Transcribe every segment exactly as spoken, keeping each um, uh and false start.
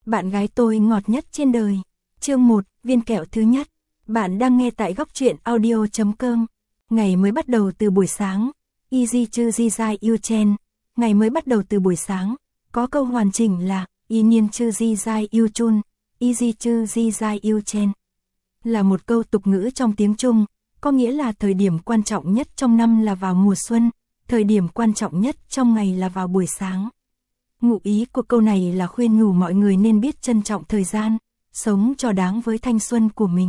bạn gái tôi ngọt nhất trên đời. Chương một, viên kẹo thứ nhất. Bạn đang nghe tại góc truyện audio chấm com. Ngày mới bắt đầu từ buổi sáng. Easy chư di zai yu chen. Ngày mới bắt đầu từ buổi sáng. Có câu hoàn chỉnh là y niên chư di zai yu chun. Easy chư di zai yu chen. Là một câu tục ngữ trong tiếng Trung, có nghĩa là thời điểm quan trọng nhất trong năm là vào mùa xuân, thời điểm quan trọng nhất trong ngày là vào buổi sáng. Ngụ ý của câu này là khuyên nhủ mọi người nên biết trân trọng thời gian, sống cho đáng với thanh xuân của mình.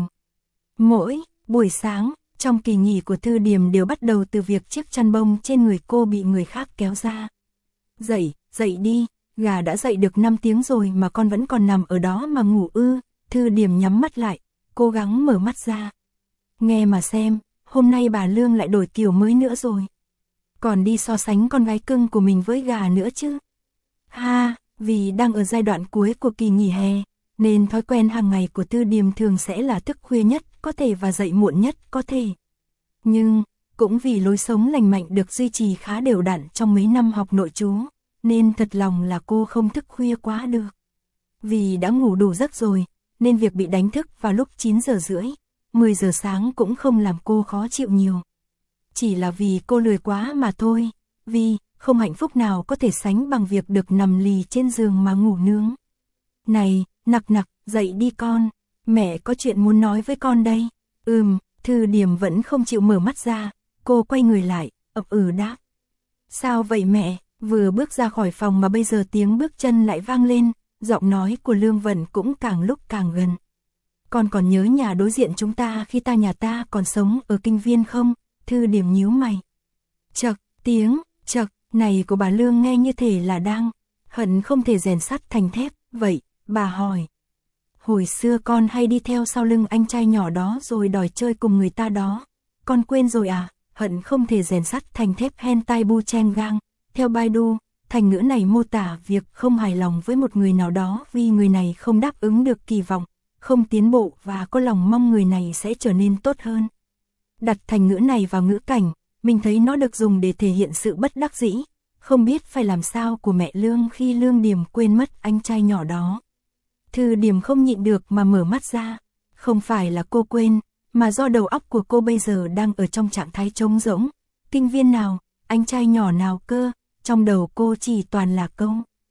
Mỗi buổi sáng, trong kỳ nghỉ của Thư Điềm đều bắt đầu từ việc chiếc chăn bông trên người cô bị người khác kéo ra. Dậy, dậy đi, gà đã dậy được năm tiếng rồi mà con vẫn còn nằm ở đó mà ngủ ư. Thư Điềm nhắm mắt lại, cố gắng mở mắt ra. Nghe mà xem, hôm nay bà Lương lại đổi kiểu mới nữa rồi. Còn đi so sánh con gái cưng của mình với gà nữa chứ. Ha, vì đang ở giai đoạn cuối của kỳ nghỉ hè, nên thói quen hàng ngày của Thư Điềm thường sẽ là thức khuya nhất có thể và dậy muộn nhất có thể. Nhưng, cũng vì lối sống lành mạnh được duy trì khá đều đặn trong mấy năm học nội trú, nên thật lòng là cô không thức khuya quá được. Vì đã ngủ đủ giấc rồi, nên việc bị đánh thức vào lúc chín giờ rưỡi, mười giờ sáng cũng không làm cô khó chịu nhiều. Chỉ là vì cô lười quá mà thôi, vì không hạnh phúc nào có thể sánh bằng việc được nằm lì trên giường mà ngủ nướng. Này, nặc nặc, dậy đi con, mẹ có chuyện muốn nói với con đây. Ừm, Thư Điềm vẫn không chịu mở mắt ra, cô quay người lại, ậm ừ đáp. Sao vậy mẹ? Vừa bước ra khỏi phòng mà bây giờ tiếng bước chân lại vang lên, giọng nói của Lương Vận cũng càng lúc càng gần. Con còn nhớ nhà đối diện chúng ta khi ta nhà ta còn sống ở Kinh Viên không? Thư Điềm nhíu mày. Chậc, tiếng, chậc, này của bà Lương nghe như thể là đang hận không thể rèn sắt thành thép, vậy, bà hỏi. Hồi xưa con hay đi theo sau lưng anh trai nhỏ đó rồi đòi chơi cùng người ta đó. Con quên rồi à? Hận không thể rèn sắt thành thép hentai bu chen gang. Theo Baidu, thành ngữ này mô tả việc không hài lòng với một người nào đó vì người này không đáp ứng được kỳ vọng, không tiến bộ và có lòng mong người này sẽ trở nên tốt hơn. Đặt thành ngữ này vào ngữ cảnh, mình thấy nó được dùng để thể hiện sự bất đắc dĩ, không biết phải làm sao của mẹ Lương khi Lương Điềm quên mất anh trai nhỏ đó. Thư Điềm không nhịn được mà mở mắt ra, không phải là cô quên, mà do đầu óc của cô bây giờ đang ở trong trạng thái trống rỗng. Kinh Viên nào, anh trai nhỏ nào cơ, trong đầu cô chỉ toàn là câu.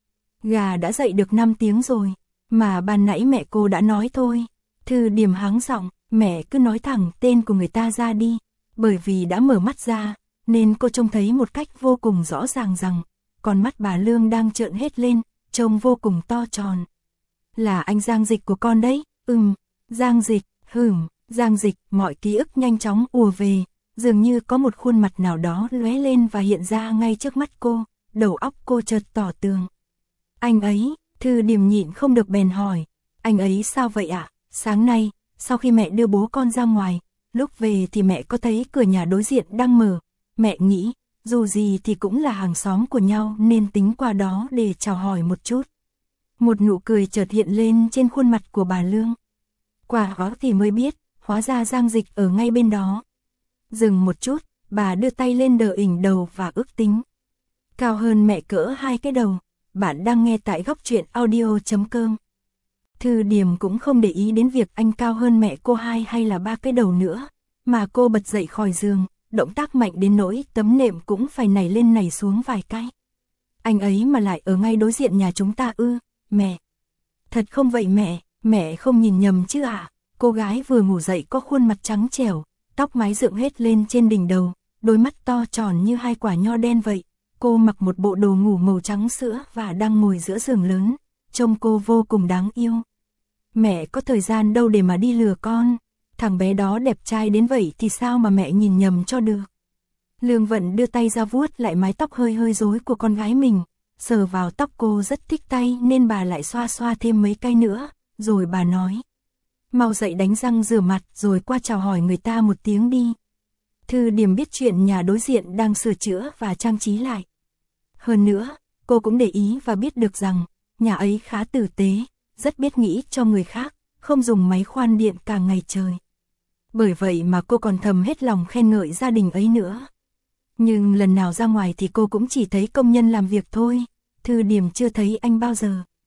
Gà đã dậy được năm tiếng rồi, mà ban nãy mẹ cô đã nói thôi. Thư Điềm hắng giọng, mẹ cứ nói thẳng tên của người ta ra đi, bởi vì đã mở mắt ra, nên cô trông thấy một cách vô cùng rõ ràng rằng, con mắt bà Lương đang trợn hết lên, trông vô cùng to tròn. Là anh Giang Dịch của con đấy, ừm, Giang Dịch, hửm, Giang Dịch, mọi ký ức nhanh chóng ùa về, dường như có một khuôn mặt nào đó lóe lên và hiện ra ngay trước mắt cô, đầu óc cô chợt tỏ tường. Anh ấy, Thư Điềm nhịn không được bèn hỏi, anh ấy sao vậy ạ? À? Sáng nay, sau khi mẹ đưa bố con ra ngoài, lúc về thì mẹ có thấy cửa nhà đối diện đang mở, mẹ nghĩ, dù gì thì cũng là hàng xóm của nhau nên tính qua đó để chào hỏi một chút. Một nụ cười chợt hiện lên trên khuôn mặt của bà Lương. Quả đó thì mới biết, hóa ra Giang Dịch ở ngay bên đó. Dừng một chút, bà đưa tay lên đỡ ỉnh đầu và ước tính. Cao hơn mẹ cỡ hai cái đầu, bạn đang nghe tại góc truyện audio chấm com. Thư Điềm cũng không để ý đến việc anh cao hơn mẹ cô hai hay là ba cái đầu nữa, mà cô bật dậy khỏi giường, động tác mạnh đến nỗi tấm nệm cũng phải nảy lên nảy xuống vài cái. Anh ấy mà lại ở ngay đối diện nhà chúng ta ư, mẹ. Thật không vậy mẹ, mẹ không nhìn nhầm chứ à? Cô gái vừa ngủ dậy có khuôn mặt trắng trẻo, tóc mái dựng hết lên trên đỉnh đầu, đôi mắt to tròn như hai quả nho đen vậy. Cô mặc một bộ đồ ngủ màu trắng sữa và đang ngồi giữa giường lớn, trông cô vô cùng đáng yêu. Mẹ có thời gian đâu để mà đi lừa con, thằng bé đó đẹp trai đến vậy thì sao mà mẹ nhìn nhầm cho được. Lương Vận đưa tay ra vuốt lại mái tóc hơi hơi rối của con gái mình, sờ vào tóc cô rất thích tay nên bà lại xoa xoa thêm mấy cái nữa, rồi bà nói. Mau dậy đánh răng rửa mặt rồi qua chào hỏi người ta một tiếng đi. Thư Điềm biết chuyện nhà đối diện đang sửa chữa và trang trí lại. Hơn nữa, cô cũng để ý và biết được rằng, nhà ấy khá tử tế, rất biết nghĩ cho người khác, không dùng máy khoan điện cả ngày trời. Bởi vậy mà cô còn thầm hết lòng khen ngợi gia đình ấy nữa. Nhưng lần nào ra ngoài thì cô cũng chỉ thấy công nhân làm việc thôi, Thư Điềm chưa thấy anh bao giờ.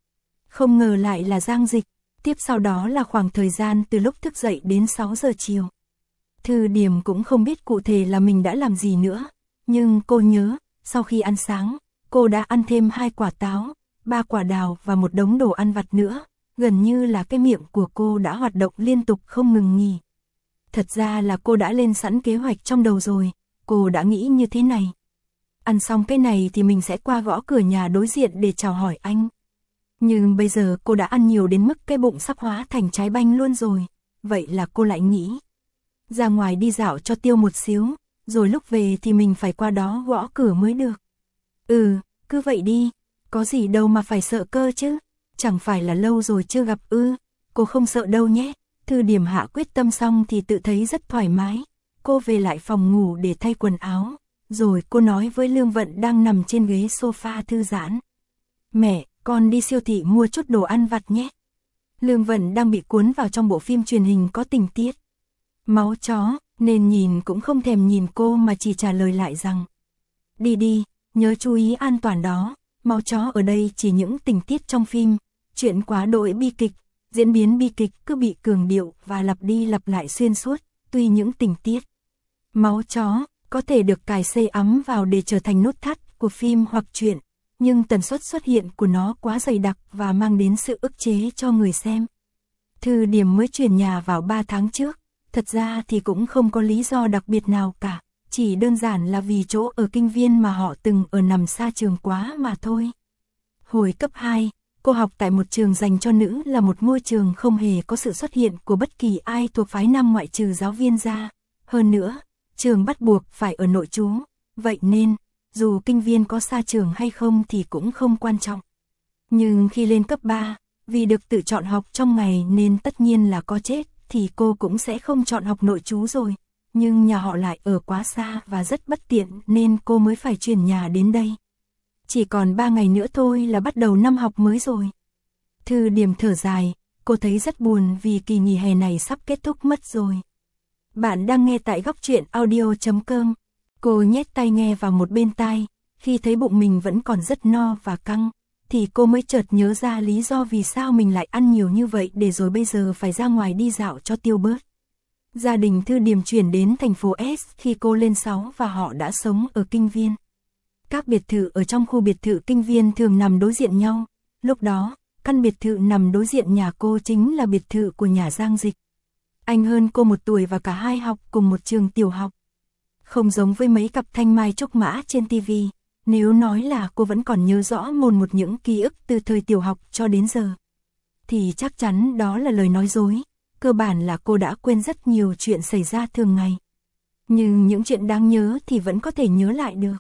Không ngờ lại là Giang Dịch, tiếp sau đó là khoảng thời gian từ lúc thức dậy đến sáu giờ chiều. Thư Điểm cũng không biết cụ thể là mình đã làm gì nữa, nhưng cô nhớ, sau khi ăn sáng, cô đã ăn thêm hai quả táo, ba quả đào và một đống đồ ăn vặt nữa, gần như là cái miệng của cô đã hoạt động liên tục không ngừng nghỉ. Thật ra là cô đã lên sẵn kế hoạch trong đầu rồi, cô đã nghĩ như thế này. Ăn xong cái này thì mình sẽ qua gõ cửa nhà đối diện để chào hỏi anh. Nhưng bây giờ cô đã ăn nhiều đến mức cái bụng sắp hóa thành trái banh luôn rồi, vậy là cô lại nghĩ. Ra ngoài đi dạo cho tiêu một xíu, rồi lúc về thì mình phải qua đó gõ cửa mới được. Ừ, cứ vậy đi, có gì đâu mà phải sợ cơ chứ, chẳng phải là lâu rồi chưa gặp ư, cô không sợ đâu nhé. Thư Điểm hạ quyết tâm xong thì tự thấy rất thoải mái, cô về lại phòng ngủ để thay quần áo, rồi cô nói với Lương Vận đang nằm trên ghế sofa thư giãn. Mẹ, con đi siêu thị mua chút đồ ăn vặt nhé. Lương Vận đang bị cuốn vào trong bộ phim truyền hình có tình tiết máu chó, nên nhìn cũng không thèm nhìn cô mà chỉ trả lời lại rằng đi đi, nhớ chú ý an toàn đó, máu chó ở đây chỉ những tình tiết trong phim, chuyện quá đỗi bi kịch, diễn biến bi kịch cứ bị cường điệu và lặp đi lặp lại xuyên suốt, tuy những tình tiết máu chó có thể được cài xây ấm vào để trở thành nút thắt của phim hoặc truyện, nhưng tần suất xuất hiện của nó quá dày đặc và mang đến sự ức chế cho người xem. Thư Điểm mới chuyển nhà vào ba tháng trước, thật ra thì cũng không có lý do đặc biệt nào cả, chỉ đơn giản là vì chỗ ở Kinh Viên mà họ từng ở nằm xa trường quá mà thôi. Hồi cấp hai, cô học tại một trường dành cho nữ là một ngôi trường không hề có sự xuất hiện của bất kỳ ai thuộc phái nam ngoại trừ giáo viên ra. Hơn nữa, trường bắt buộc phải ở nội trú, vậy nên, dù Kinh Viên có xa trường hay không thì cũng không quan trọng. Nhưng khi lên cấp ba, vì được tự chọn học trong ngày nên tất nhiên là có chết, thì cô cũng sẽ không chọn học nội trú rồi. Nhưng nhà họ lại ở quá xa và rất bất tiện nên cô mới phải chuyển nhà đến đây. Chỉ còn ba ngày nữa thôi là bắt đầu năm học mới rồi. Thư Điểm thở dài, cô thấy rất buồn vì kỳ nghỉ hè này sắp kết thúc mất rồi. Bạn đang nghe tại góc truyện audio chấm com. Cô nhét tai nghe vào một bên tai, khi thấy bụng mình vẫn còn rất no và căng, thì cô mới chợt nhớ ra lý do vì sao mình lại ăn nhiều như vậy để rồi bây giờ phải ra ngoài đi dạo cho tiêu bớt. Gia đình Thư Điểm chuyển đến thành phố S khi cô lên sáu và họ đã sống ở Kinh Viên. Các biệt thự ở trong khu biệt thự Kinh Viên thường nằm đối diện nhau, lúc đó, căn biệt thự nằm đối diện nhà cô chính là biệt thự của nhà Giang Dịch. Anh hơn cô một tuổi và cả hai học cùng một trường tiểu học. Không giống với mấy cặp thanh mai trúc mã trên tivi, nếu nói là cô vẫn còn nhớ rõ mồn một những ký ức từ thời tiểu học cho đến giờ, thì chắc chắn đó là lời nói dối, cơ bản là cô đã quên rất nhiều chuyện xảy ra thường ngày. Nhưng những chuyện đáng nhớ thì vẫn có thể nhớ lại được.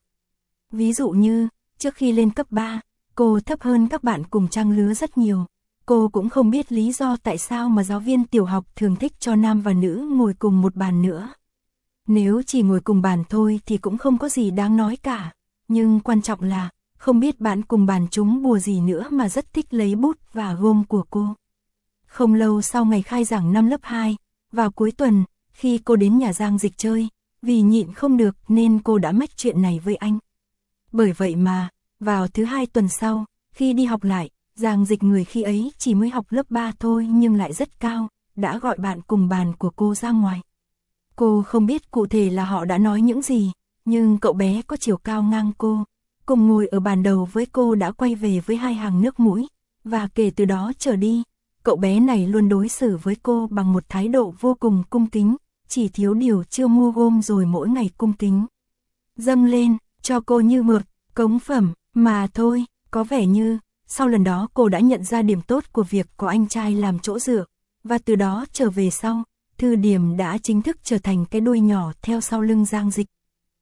Ví dụ như, trước khi lên cấp ba, cô thấp hơn các bạn cùng trang lứa rất nhiều. Cô cũng không biết lý do tại sao mà giáo viên tiểu học thường thích cho nam và nữ ngồi cùng một bàn nữa. Nếu chỉ ngồi cùng bàn thôi thì cũng không có gì đáng nói cả. Nhưng quan trọng là, không biết bạn cùng bàn chúng bùa gì nữa mà rất thích lấy bút và gôm của cô. Không lâu sau ngày khai giảng năm lớp hai, vào cuối tuần, khi cô đến nhà Giang Dịch chơi, vì nhịn không được nên cô đã mách chuyện này với anh. Bởi vậy mà, vào thứ hai tuần sau, khi đi học lại, Giang Dịch người khi ấy chỉ mới học lớp ba thôi nhưng lại rất cao, đã gọi bạn cùng bàn của cô ra ngoài. Cô không biết cụ thể là họ đã nói những gì, nhưng cậu bé có chiều cao ngang cô, cùng ngồi ở bàn đầu với cô đã quay về với hai hàng nước mũi, và kể từ đó trở đi, cậu bé này luôn đối xử với cô bằng một thái độ vô cùng cung kính, chỉ thiếu điều chưa mua gôm rồi mỗi ngày cung kính dâng lên cho cô như một cống phẩm mà thôi. Có vẻ như sau lần đó cô đã nhận ra điểm tốt của việc có anh trai làm chỗ dựa, và từ đó trở về sau, Thư Điểm đã chính thức trở thành cái đuôi nhỏ theo sau lưng Giang Dịch.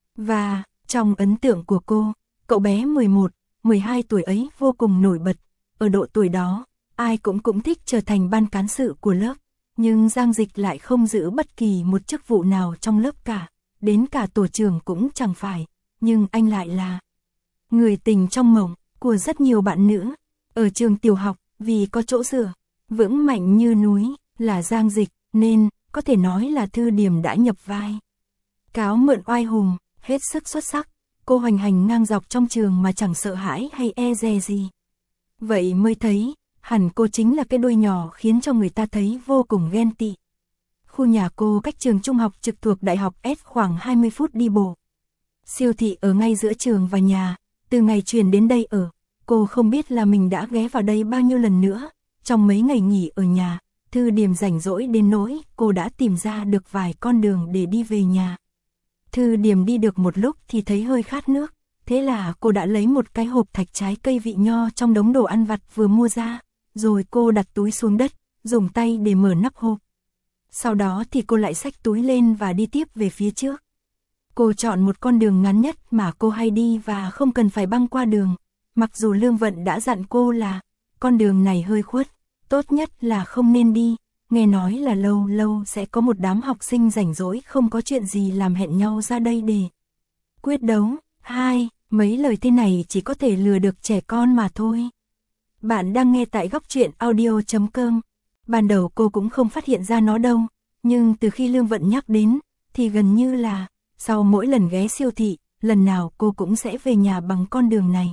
Và, trong ấn tượng của cô, cậu bé mười một, mười hai tuổi ấy vô cùng nổi bật. Ở độ tuổi đó, ai cũng cũng thích trở thành ban cán sự của lớp, nhưng Giang Dịch lại không giữ bất kỳ một chức vụ nào trong lớp cả, đến cả tổ trưởng cũng chẳng phải, nhưng anh lại là người tình trong mộng của rất nhiều bạn nữ. Ở trường tiểu học, vì có chỗ dựa vững mạnh như núi là Giang Dịch, nên có thể nói là Thư Điểm đã nhập vai cáo mượn oai hùng, hết sức xuất sắc. Cô hoành hành ngang dọc trong trường mà chẳng sợ hãi hay e dè gì. Vậy mới thấy, hẳn cô chính là cái đuôi nhỏ khiến cho người ta thấy vô cùng ghen tị. Khu nhà cô cách trường trung học trực thuộc Đại học S khoảng hai mươi phút đi bộ. Siêu thị ở ngay giữa trường và nhà, từ ngày chuyển đến đây ở, cô không biết là mình đã ghé vào đây bao nhiêu lần nữa. Trong mấy ngày nghỉ ở nhà, Thư Điềm rảnh rỗi đến nỗi cô đã tìm ra được vài con đường để đi về nhà. Thư Điềm đi được một lúc thì thấy hơi khát nước, thế là cô đã lấy một cái hộp thạch trái cây vị nho trong đống đồ ăn vặt vừa mua ra, rồi cô đặt túi xuống đất, dùng tay để mở nắp hộp. Sau đó thì cô lại xách túi lên và đi tiếp về phía trước. Cô chọn một con đường ngắn nhất mà cô hay đi và không cần phải băng qua đường, mặc dù Lương Vận đã dặn cô là con đường này hơi khuất, tốt nhất là không nên đi, nghe nói là lâu lâu sẽ có một đám học sinh rảnh rỗi không có chuyện gì làm hẹn nhau ra đây để quyết đấu. Hai, mấy lời thế này chỉ có thể lừa được trẻ con mà thôi. Bạn đang nghe tại góc truyện audio chấm com. Ban đầu cô cũng không phát hiện ra nó đâu, nhưng từ khi Lương Vận nhắc đến, thì gần như là, sau mỗi lần ghé siêu thị, lần nào cô cũng sẽ về nhà bằng con đường này.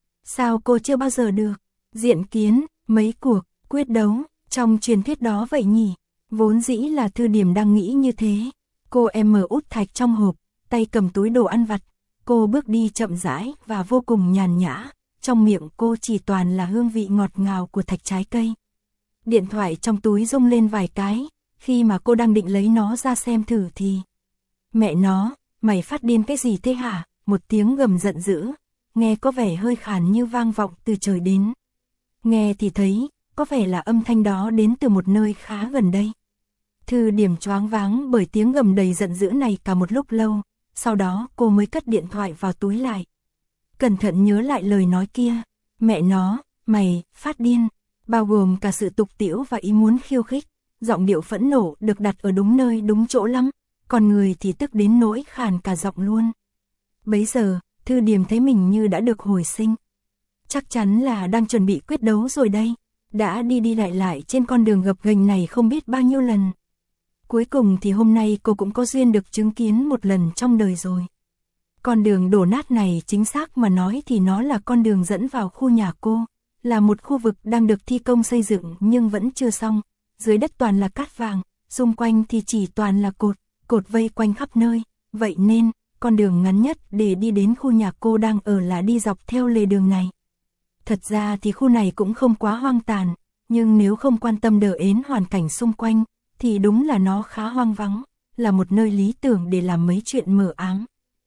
Sao cô chưa bao giờ được diện kiến mấy cuộc quyết đấu trong truyền thuyết đó vậy nhỉ? Vốn dĩ là Thư Điềm đang nghĩ như thế. Cô em mở út thạch trong hộp, tay cầm túi đồ ăn vặt. Cô bước đi chậm rãi và vô cùng nhàn nhã, trong miệng cô chỉ toàn là hương vị ngọt ngào của thạch trái cây. Điện thoại trong túi rung lên vài cái, khi mà cô đang định lấy nó ra xem thử thì... Mẹ nó, mày phát điên cái gì thế hả? Một tiếng gầm giận dữ, nghe có vẻ hơi khàn như vang vọng từ trời đến. Nghe thì thấy, có vẻ là âm thanh đó đến từ một nơi khá gần đây. Thư Điềm choáng váng bởi tiếng gầm đầy giận dữ này cả một lúc lâu, sau đó cô mới cất điện thoại vào túi lại. Cẩn thận nhớ lại lời nói kia, mẹ nó, mày, phát điên, bao gồm cả sự tục tĩu và ý muốn khiêu khích, giọng điệu phẫn nộ được đặt ở đúng nơi đúng chỗ lắm, còn người thì tức đến nỗi khàn cả giọng luôn. Bấy giờ, Thư Điềm thấy mình như đã được hồi sinh. Chắc chắn là đang chuẩn bị quyết đấu rồi đây, đã đi đi lại lại trên con đường gập ghềnh này không biết bao nhiêu lần. Cuối cùng thì hôm nay cô cũng có duyên được chứng kiến một lần trong đời rồi. Con đường đổ nát này chính xác mà nói thì nó là con đường dẫn vào khu nhà cô, là một khu vực đang được thi công xây dựng nhưng vẫn chưa xong, dưới đất toàn là cát vàng, xung quanh thì chỉ toàn là cột, cột vây quanh khắp nơi, vậy nên, con đường ngắn nhất để đi đến khu nhà cô đang ở là đi dọc theo lề đường này. Thật ra thì khu này cũng không quá hoang tàn, nhưng nếu không quan tâm đờ ến hoàn cảnh xung quanh, thì đúng là nó khá hoang vắng, là một nơi lý tưởng để làm mấy chuyện mờ ám.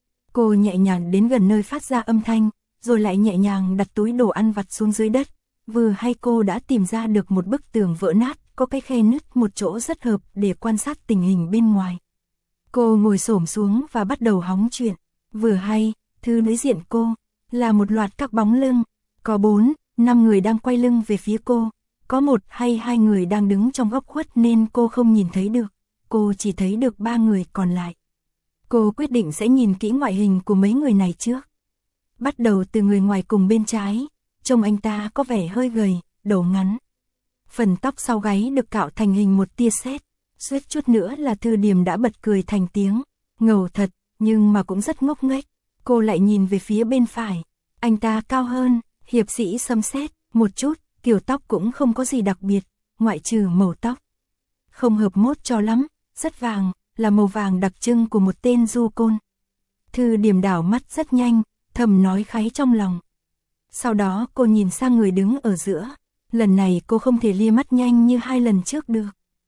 Cô nhẹ nhàng đến gần nơi phát ra âm thanh, rồi lại nhẹ nhàng đặt túi đồ ăn vặt xuống dưới đất, vừa hay cô đã tìm ra được một bức tường vỡ nát, có cái khe nứt một chỗ rất hợp để quan sát tình hình bên ngoài. Cô ngồi xổm xuống và bắt đầu hóng chuyện, vừa hay, thứ đối diện cô, là một loạt các bóng lưng, có bốn, năm người đang quay lưng về phía cô, có một hay hai người đang đứng trong góc khuất nên cô không nhìn thấy được, cô chỉ thấy được ba người còn lại. Cô quyết định sẽ nhìn kỹ ngoại hình của mấy người này trước. Bắt đầu từ người ngoài cùng bên trái, trông anh ta có vẻ hơi gầy, đầu ngắn. Phần tóc sau gáy được cạo thành hình một tia sét, suýt chút nữa là Thư Điềm đã bật cười thành tiếng, ngầu thật, nhưng mà cũng rất ngốc nghếch. Cô lại nhìn về phía bên phải, anh ta cao hơn, hiệp sĩ Sấm Sét một chút, kiểu tóc cũng không có gì đặc biệt, ngoại trừ màu tóc. Không hợp mốt cho lắm, rất vàng, là màu vàng đặc trưng của một tên du côn. Thư Điềm đảo mắt rất nhanh, thầm nói kháy trong lòng. Sau đó cô nhìn sang người đứng ở giữa, lần này cô không thể lia mắt nhanh như hai lần trước được.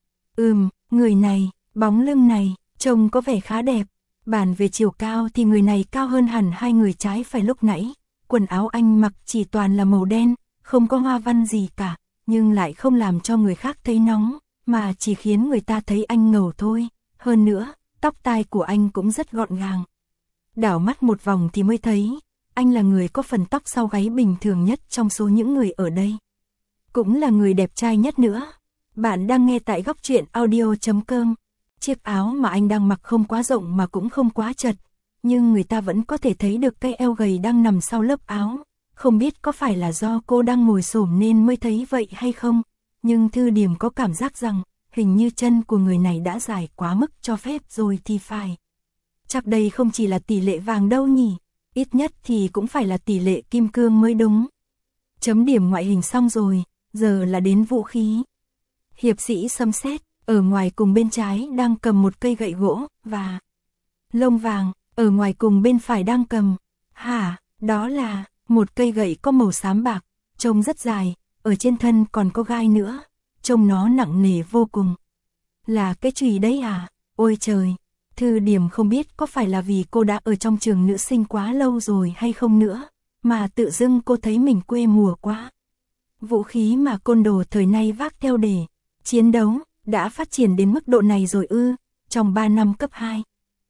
Ừm, người này, bóng lưng này, trông có vẻ khá đẹp. Bàn về chiều cao thì người này cao hơn hẳn hai người trái phải lúc nãy. Quần áo anh mặc chỉ toàn là màu đen, không có hoa văn gì cả, nhưng lại không làm cho người khác thấy nóng, mà chỉ khiến người ta thấy anh ngầu thôi. Hơn nữa, tóc tai của anh cũng rất gọn gàng. Đảo mắt một vòng thì mới thấy, anh là người có phần tóc sau gáy bình thường nhất trong số những người ở đây. Cũng là người đẹp trai nhất nữa. Bạn đang nghe tại góc truyện audio chấm com. Chiếc áo mà anh đang mặc không quá rộng mà cũng không quá chật, nhưng người ta vẫn có thể thấy được cái eo gầy đang nằm sau lớp áo. Không biết có phải là do cô đang ngồi xổm nên mới thấy vậy hay không, nhưng Thư Điềm có cảm giác rằng, hình như chân của người này đã dài quá mức cho phép rồi thì phải. Chắc đây không chỉ là tỷ lệ vàng đâu nhỉ, ít nhất thì cũng phải là tỷ lệ kim cương mới đúng. Chấm điểm ngoại hình xong rồi, giờ là đến vũ khí. Hiệp sĩ Sấm Sét, ở ngoài cùng bên trái đang cầm một cây gậy gỗ, và Lông Vàng, ở ngoài cùng bên phải đang cầm, hả, đó là một cây gậy có màu xám bạc, trông rất dài, ở trên thân còn có gai nữa, trông nó nặng nề vô cùng. Là cái chùy đấy à? Ôi trời, Thư Điểm không biết có phải là vì cô đã ở trong trường nữ sinh quá lâu rồi hay không nữa, mà tự dưng cô thấy mình quê mùa quá. Vũ khí mà côn đồ thời nay vác theo để chiến đấu, đã phát triển đến mức độ này rồi ư? Trong ba năm cấp hai,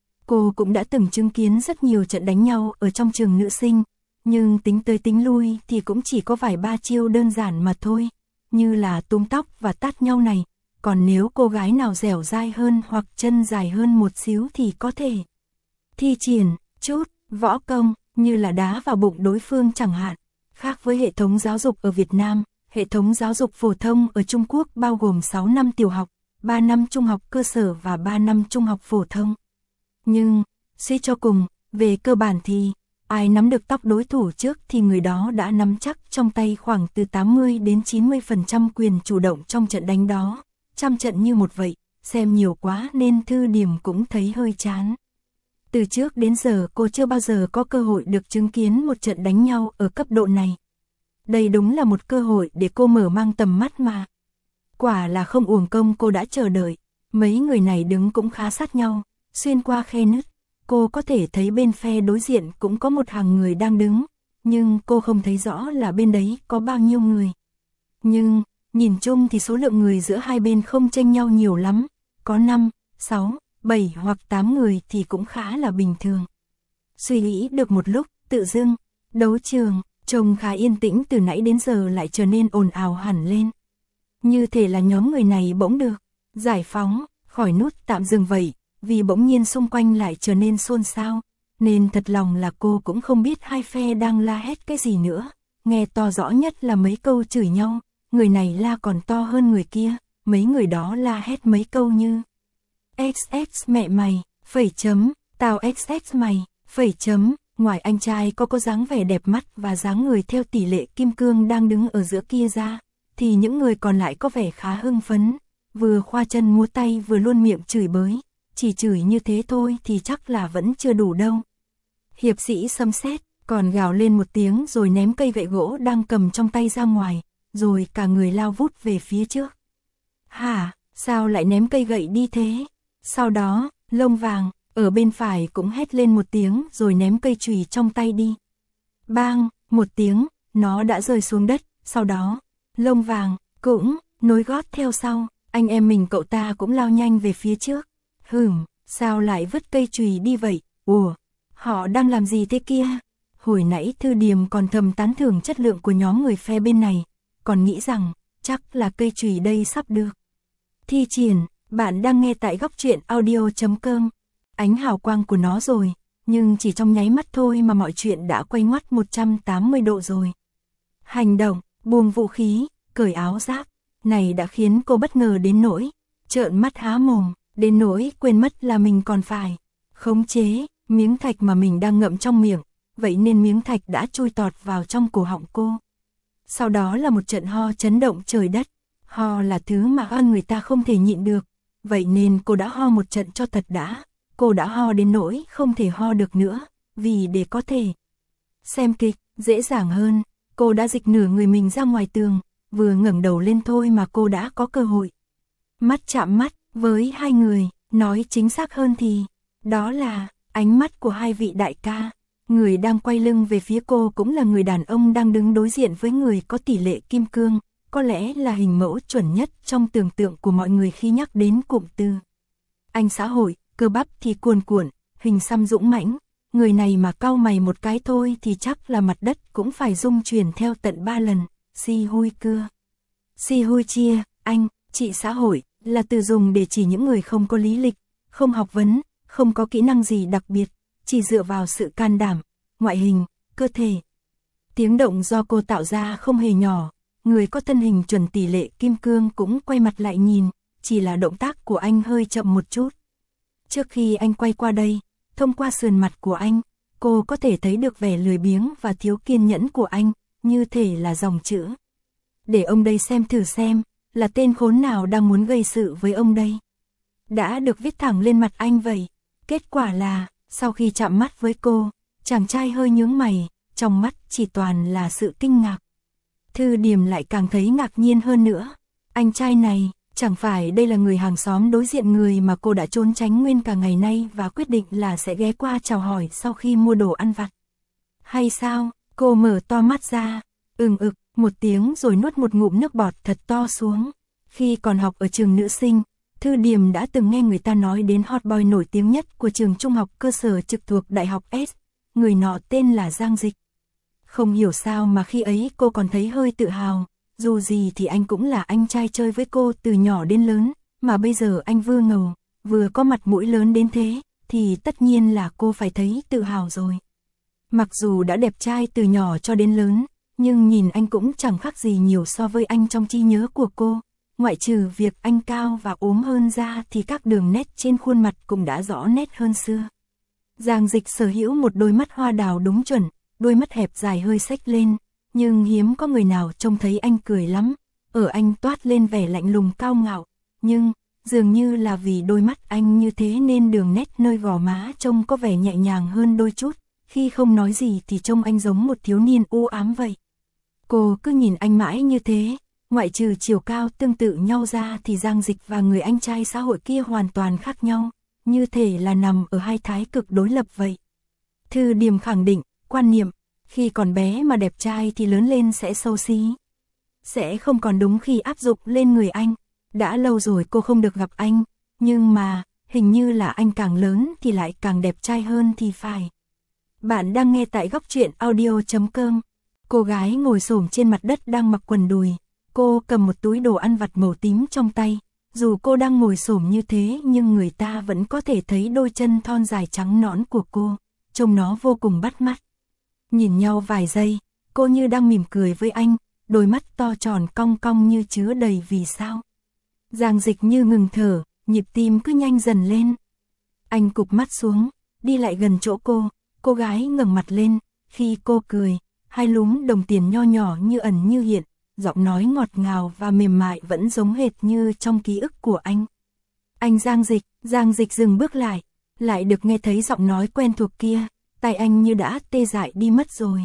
cô cũng đã từng chứng kiến rất nhiều trận đánh nhau ở trong trường nữ sinh, nhưng tính tới tính lui thì cũng chỉ có vài ba chiêu đơn giản mà thôi, như là túm tóc và tát nhau này, còn nếu cô gái nào dẻo dai hơn hoặc chân dài hơn một xíu thì có thể thi triển chút võ công, như là đá vào bụng đối phương chẳng hạn. Khác với hệ thống giáo dục ở Việt Nam, hệ thống giáo dục phổ thông ở Trung Quốc bao gồm sáu năm tiểu học, ba năm trung học cơ sở và ba năm trung học phổ thông. Nhưng, suy cho cùng, về cơ bản thì, ai nắm được tóc đối thủ trước thì người đó đã nắm chắc trong tay khoảng từ tám mươi đến chín mươi phần trăm quyền chủ động trong trận đánh đó. Trăm trận như một vậy, xem nhiều quá nên Thư Điểm cũng thấy hơi chán. Từ trước đến giờ cô chưa bao giờ có cơ hội được chứng kiến một trận đánh nhau ở cấp độ này. Đây đúng là một cơ hội để cô mở mang tầm mắt mà. Quả là không uổng công cô đã chờ đợi, mấy người này đứng cũng khá sát nhau, xuyên qua khe nứt. Cô có thể thấy bên phe đối diện cũng có một hàng người đang đứng, nhưng cô không thấy rõ là bên đấy có bao nhiêu người. Nhưng, nhìn chung thì số lượng người giữa hai bên không chênh nhau nhiều lắm, có năm, sáu, bảy hoặc tám người thì cũng khá là bình thường. Suy nghĩ được một lúc, tự dưng, đấu trường, trông khá yên tĩnh từ nãy đến giờ lại trở nên ồn ào hẳn lên. Như thể là nhóm người này bỗng được giải phóng khỏi nút tạm dừng vậy, vì bỗng nhiên xung quanh lại trở nên xôn xao, nên thật lòng là cô cũng không biết hai phe đang la hét cái gì nữa. Nghe to rõ nhất là mấy câu chửi nhau, người này la còn to hơn người kia, mấy người đó la hét mấy câu như ích ích mẹ mày, phẩy chấm, tao ích ích mày, phẩy chấm. Ngoài anh trai có có dáng vẻ đẹp mắt và dáng người theo tỷ lệ kim cương đang đứng ở giữa kia ra, thì những người còn lại có vẻ khá hưng phấn, vừa khoa chân múa tay vừa luôn miệng chửi bới. Chỉ chửi như thế thôi thì chắc là vẫn chưa đủ đâu. Hiệp sĩ Sấm Sét còn gào lên một tiếng rồi ném cây gậy gỗ đang cầm trong tay ra ngoài, rồi cả người lao vút về phía trước. Hả, sao lại ném cây gậy đi thế? Sau đó, Lông Vàng, ở bên phải cũng hét lên một tiếng rồi ném cây chùy trong tay đi. Bang, một tiếng, nó đã rơi xuống đất, sau đó, Lông Vàng cũng nối gót theo sau, anh em mình cậu ta cũng lao nhanh về phía trước. Hừm, sao lại vứt cây chùy đi vậy? Ủa, họ đang làm gì thế kia? Hồi nãy Thư Điểm còn thầm tán thưởng chất lượng của nhóm người phe bên này, còn nghĩ rằng chắc là cây chùy đây sắp được thi triển. Bạn đang nghe tại góc truyện audio chấm com. Ánh hào quang của nó rồi, nhưng chỉ trong nháy mắt thôi mà mọi chuyện đã quay ngoắt một trăm tám mươi độ rồi. Hành động, buông vũ khí, cởi áo giáp, này đã khiến cô bất ngờ đến nỗi trợn mắt há mồm, đến nỗi quên mất là mình còn phải khống chế miếng thạch mà mình đang ngậm trong miệng, vậy nên miếng thạch đã chui tọt vào trong cổ họng cô. Sau đó là một trận ho chấn động trời đất, ho là thứ mà ăn người ta không thể nhịn được, vậy nên cô đã ho một trận cho thật đã. Cô đã ho đến nỗi không thể ho được nữa, vì để có thể xem kịch dễ dàng hơn, cô đã dịch nửa người mình ra ngoài tường, vừa ngẩng đầu lên thôi mà cô đã có cơ hội mắt chạm mắt với hai người, nói chính xác hơn thì đó là ánh mắt của hai vị đại ca. Người đang quay lưng về phía cô cũng là người đàn ông đang đứng đối diện với người có tỷ lệ kim cương, có lẽ là hình mẫu chuẩn nhất trong tưởng tượng của mọi người khi nhắc đến cụm từ anh xã hội. Cơ bắp thì cuồn cuộn, hình xăm dũng mãnh, người này mà cau mày một cái thôi thì chắc là mặt đất cũng phải rung chuyển theo tận ba lần. Si hui cưa, si hui chia, anh, chị xã hội, là từ dùng để chỉ những người không có lý lịch, không học vấn, không có kỹ năng gì đặc biệt, chỉ dựa vào sự can đảm, ngoại hình, cơ thể. Tiếng động do cô tạo ra không hề nhỏ, người có thân hình chuẩn tỷ lệ kim cương cũng quay mặt lại nhìn, chỉ là động tác của anh hơi chậm một chút. Trước khi anh quay qua đây, thông qua sườn mặt của anh, cô có thể thấy được vẻ lười biếng và thiếu kiên nhẫn của anh, như thể là dòng chữ để ông đây xem thử xem, là tên khốn nào đang muốn gây sự với ông đây. Đã được viết thẳng lên mặt anh vậy. Kết quả là, sau khi chạm mắt với cô, chàng trai hơi nhướng mày, trong mắt chỉ toàn là sự kinh ngạc. Thư Điềm lại càng thấy ngạc nhiên hơn nữa. Anh trai này, chẳng phải đây là người hàng xóm đối diện người mà cô đã trốn tránh nguyên cả ngày nay và quyết định là sẽ ghé qua chào hỏi sau khi mua đồ ăn vặt. Hay sao? Cô mở to mắt ra, ừng ực, một tiếng rồi nuốt một ngụm nước bọt thật to xuống. Khi còn học ở trường nữ sinh, Thư Điềm đã từng nghe người ta nói đến hot boy nổi tiếng nhất của trường trung học cơ sở trực thuộc Đại học S. Người nọ tên là Giang Dịch. Không hiểu sao mà khi ấy cô còn thấy hơi tự hào. Dù gì thì anh cũng là anh trai chơi với cô từ nhỏ đến lớn, mà bây giờ anh vừa ngầu, vừa có mặt mũi lớn đến thế, thì tất nhiên là cô phải thấy tự hào rồi. Mặc dù đã đẹp trai từ nhỏ cho đến lớn, nhưng nhìn anh cũng chẳng khác gì nhiều so với anh trong trí nhớ của cô. Ngoại trừ việc anh cao và ốm hơn ra thì các đường nét trên khuôn mặt cũng đã rõ nét hơn xưa. Giang Dịch sở hữu một đôi mắt hoa đào đúng chuẩn, đôi mắt hẹp dài hơi xếch lên, nhưng hiếm có người nào trông thấy anh cười lắm. Ở anh toát lên vẻ lạnh lùng cao ngạo, nhưng dường như là vì đôi mắt anh như thế nên đường nét nơi gò má trông có vẻ nhẹ nhàng hơn đôi chút. Khi không nói gì thì trông anh giống một thiếu niên u ám vậy. Cô cứ nhìn anh mãi như thế, ngoại trừ chiều cao tương tự nhau ra thì Giang Dịch và người anh trai xã hội kia hoàn toàn khác nhau, như thể là nằm ở hai thái cực đối lập vậy. Thư Điềm khẳng định, quan niệm, khi còn bé mà đẹp trai thì lớn lên sẽ xấu xí. Sẽ không còn đúng khi áp dụng lên người anh. Đã lâu rồi cô không được gặp anh, nhưng mà, hình như là anh càng lớn thì lại càng đẹp trai hơn thì phải. Bạn đang nghe tại góc truyện audio chấm com. Cô gái ngồi xổm trên mặt đất đang mặc quần đùi. Cô cầm một túi đồ ăn vặt màu tím trong tay. Dù cô đang ngồi xổm như thế nhưng người ta vẫn có thể thấy đôi chân thon dài trắng nõn của cô. Trông nó vô cùng bắt mắt. Nhìn nhau vài giây, cô như đang mỉm cười với anh, đôi mắt to tròn cong cong như chứa đầy vì sao. Giang Dịch như ngừng thở, nhịp tim cứ nhanh dần lên. Anh cụp mắt xuống, đi lại gần chỗ cô, cô gái ngẩng mặt lên, khi cô cười, hai lúm đồng tiền nho nhỏ như ẩn như hiện, giọng nói ngọt ngào và mềm mại vẫn giống hệt như trong ký ức của anh. Anh Giang Dịch, Giang Dịch dừng bước lại, lại được nghe thấy giọng nói quen thuộc kia, tai anh như đã tê dại đi mất rồi.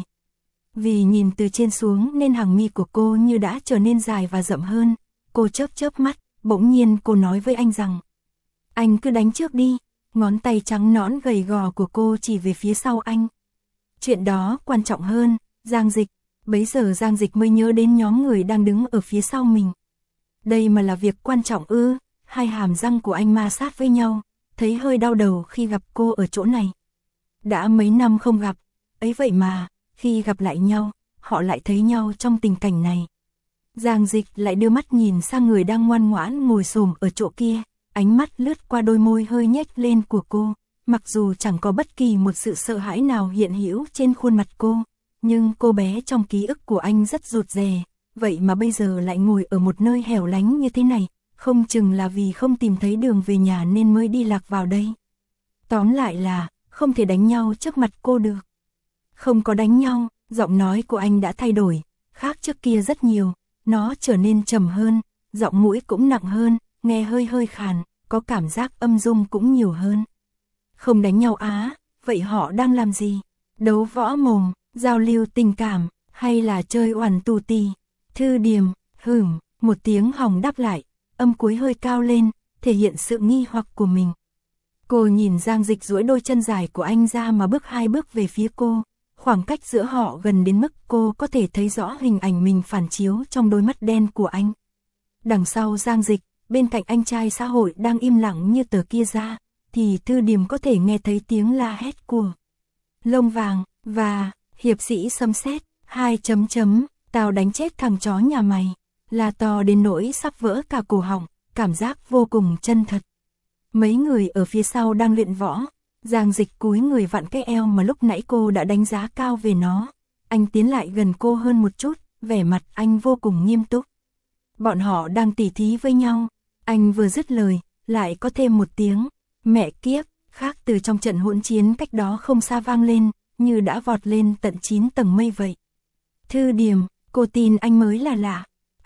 Vì nhìn từ trên xuống nên hàng mi của cô như đã trở nên dài và rậm hơn, cô chớp chớp mắt, bỗng nhiên cô nói với anh rằng, anh cứ đánh trước đi, ngón tay trắng nõn gầy gò của cô chỉ về phía sau anh. Chuyện đó quan trọng hơn, Giang Dịch, bấy giờ Giang Dịch mới nhớ đến nhóm người đang đứng ở phía sau mình. Đây mà là việc quan trọng ư? Hai hàm răng của anh ma sát với nhau, thấy hơi đau đầu khi gặp cô ở chỗ này. Đã mấy năm không gặp, ấy vậy mà, khi gặp lại nhau, họ lại thấy nhau trong tình cảnh này. Giang Dịch lại đưa mắt nhìn sang người đang ngoan ngoãn ngồi xổm ở chỗ kia, ánh mắt lướt qua đôi môi hơi nhếch lên của cô, mặc dù chẳng có bất kỳ một sự sợ hãi nào hiện hữu trên khuôn mặt cô, nhưng cô bé trong ký ức của anh rất rụt rè, vậy mà bây giờ lại ngồi ở một nơi hẻo lánh như thế này, không chừng là vì không tìm thấy đường về nhà nên mới đi lạc vào đây. Tóm lại là, không thể đánh nhau trước mặt cô được. Không có đánh nhau, giọng nói của anh đã thay đổi, khác trước kia rất nhiều, nó trở nên trầm hơn, giọng mũi cũng nặng hơn, nghe hơi hơi khàn, có cảm giác âm dung cũng nhiều hơn. Không đánh nhau á, vậy họ đang làm gì? Đấu võ mồm, giao lưu tình cảm, hay là chơi oằn tù tì? Thư Điềm, hửm, một tiếng hòng đáp lại, âm cuối hơi cao lên, thể hiện sự nghi hoặc của mình. Cô nhìn Giang Dịch duỗi đôi chân dài của anh ra mà bước hai bước về phía cô, khoảng cách giữa họ gần đến mức cô có thể thấy rõ hình ảnh mình phản chiếu trong đôi mắt đen của anh. Đằng sau Giang Dịch, bên cạnh anh trai xã hội đang im lặng như tờ kia ra, thì Thư Điềm có thể nghe thấy tiếng la hét của Lông Vàng và hiệp sĩ Sấm Sét, hai chấm chấm, tao đánh chết thằng chó nhà mày, là to đến nỗi sắp vỡ cả cổ họng, cảm giác vô cùng chân thật. Mấy người ở phía sau đang luyện võ, Giang Dịch cúi người vặn cái eo mà lúc nãy cô đã đánh giá cao về nó. Anh tiến lại gần cô hơn một chút, vẻ mặt anh vô cùng nghiêm túc. Bọn họ đang tỉ thí với nhau, anh vừa dứt lời, lại có thêm một tiếng, mẹ kiếp, khác từ trong trận hỗn chiến cách đó không xa vang lên, như đã vọt lên tận chín tầng mây vậy. Thư Điềm, cô tin anh mới là lạ.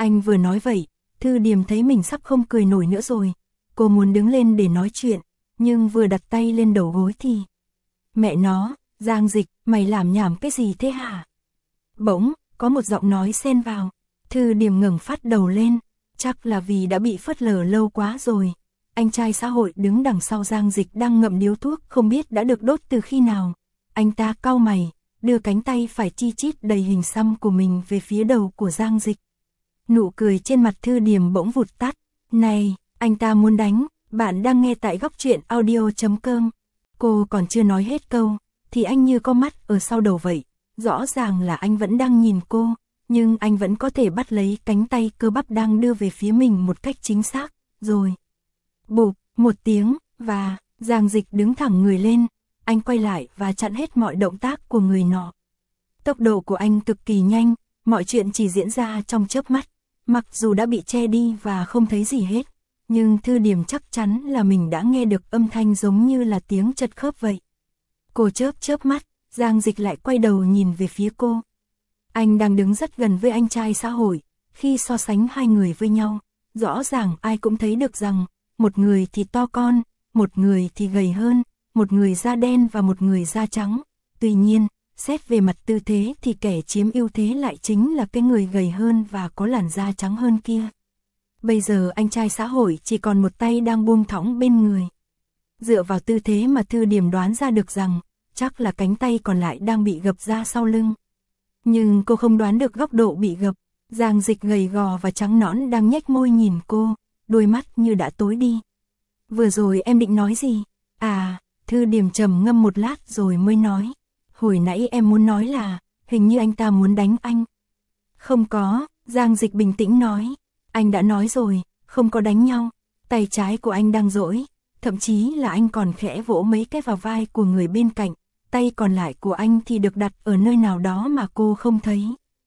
Anh vừa nói vậy, Thư Điềm thấy mình sắp không cười nổi nữa rồi. Cô muốn đứng lên để nói chuyện, nhưng vừa đặt tay lên đầu gối thì... Mẹ nó, Giang Dịch, mày làm nhảm cái gì thế hả? Bỗng, có một giọng nói xen vào. Thư Điềm ngẩng phát đầu lên, chắc là vì đã bị phớt lờ lâu quá rồi. Anh trai xã hội đứng đằng sau Giang Dịch đang ngậm điếu thuốc không biết đã được đốt từ khi nào. Anh ta cau mày, đưa cánh tay phải chi chít đầy hình xăm của mình về phía đầu của Giang Dịch. Nụ cười trên mặt Thư Điềm bỗng vụt tắt. Này, anh ta muốn đánh, bạn đang nghe tại góc truyện audio chấm com. Cô còn chưa nói hết câu, thì anh như có mắt ở sau đầu vậy. Rõ ràng là anh vẫn đang nhìn cô, nhưng anh vẫn có thể bắt lấy cánh tay cơ bắp đang đưa về phía mình một cách chính xác, rồi. Bụp, một tiếng, và, Giang Dịch đứng thẳng người lên, anh quay lại và chặn hết mọi động tác của người nọ. Tốc độ của anh cực kỳ nhanh, mọi chuyện chỉ diễn ra trong chớp mắt, mặc dù đã bị che đi và không thấy gì hết, nhưng Thư Điềm chắc chắn là mình đã nghe được âm thanh giống như là tiếng chật khớp vậy. Cô chớp chớp mắt, Giang Dịch lại quay đầu nhìn về phía cô. Anh đang đứng rất gần với anh trai xã hội, khi so sánh hai người với nhau, rõ ràng ai cũng thấy được rằng, một người thì to con, một người thì gầy hơn, một người da đen và một người da trắng. Tuy nhiên, xét về mặt tư thế thì kẻ chiếm ưu thế lại chính là cái người gầy hơn và có làn da trắng hơn kia. Bây giờ anh trai xã hội chỉ còn một tay đang buông thõng bên người. Dựa vào tư thế mà Thư Điềm đoán ra được rằng, chắc là cánh tay còn lại đang bị gập ra sau lưng. Nhưng cô không đoán được góc độ bị gập. Giang Dịch gầy gò và trắng nõn đang nhếch môi nhìn cô, đôi mắt như đã tối đi. Vừa rồi em định nói gì? À, Thư Điềm trầm ngâm một lát rồi mới nói. Hồi nãy em muốn nói là, hình như anh ta muốn đánh anh. Không có, Giang Dịch bình tĩnh nói. Anh đã nói rồi, không có đánh nhau. Tay trái của anh đang duỗi, thậm chí là anh còn khẽ vỗ mấy cái vào vai của người bên cạnh. Tay còn lại của anh thì được đặt ở nơi nào đó mà cô không thấy.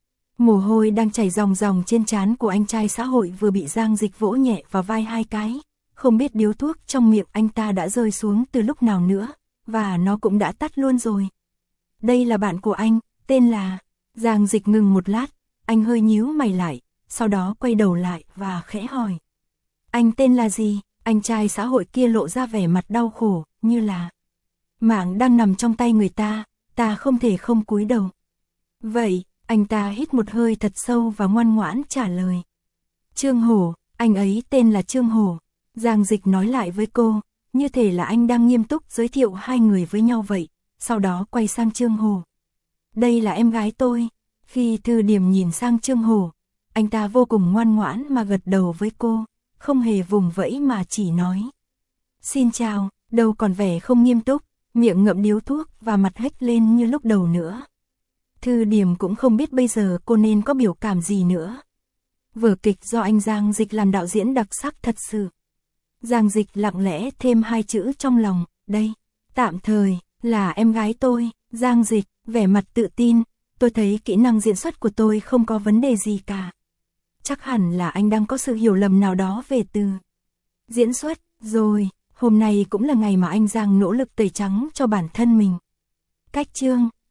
Mồ hôi đang chảy ròng ròng trên trán của anh trai xã hội vừa bị Giang Dịch vỗ nhẹ vào vai hai cái. Không biết điếu thuốc trong miệng anh ta đã rơi xuống từ lúc nào nữa, và nó cũng đã tắt luôn rồi. Đây là bạn của anh, tên là... Giang Dịch ngừng một lát, anh hơi nhíu mày lại, sau đó quay đầu lại và khẽ hỏi. Anh tên là gì? Anh trai xã hội kia lộ ra vẻ mặt đau khổ, như là... Mạng đang nằm trong tay người ta, ta không thể không cúi đầu. Vậy, anh ta hít một hơi thật sâu và ngoan ngoãn trả lời. Trương Hổ, anh ấy tên là Trương Hổ. Giang Dịch nói lại với cô, như thể là anh đang nghiêm túc giới thiệu hai người với nhau vậy, sau đó quay sang Trương Hổ. Đây là em gái tôi. Khi Thư Điềm nhìn sang Trương Hổ, anh ta vô cùng ngoan ngoãn mà gật đầu với cô, không hề vùng vẫy mà chỉ nói. Xin chào, đâu còn vẻ không nghiêm túc, miệng ngậm điếu thuốc và mặt hếch lên như lúc đầu nữa. Thư Điềm cũng không biết bây giờ cô nên có biểu cảm gì nữa. Vở kịch do anh Giang Dịch làm đạo diễn đặc sắc thật sự. Giang Dịch lặng lẽ thêm hai chữ trong lòng, đây, tạm thời, là em gái tôi. Giang Dịch, vẻ mặt tự tin, tôi thấy kỹ năng diễn xuất của tôi không có vấn đề gì cả. Chắc hẳn là anh đang có sự hiểu lầm nào đó về từ diễn xuất, rồi, hôm nay cũng là ngày mà anh Giang nỗ lực tẩy trắng cho bản thân mình. Cách chương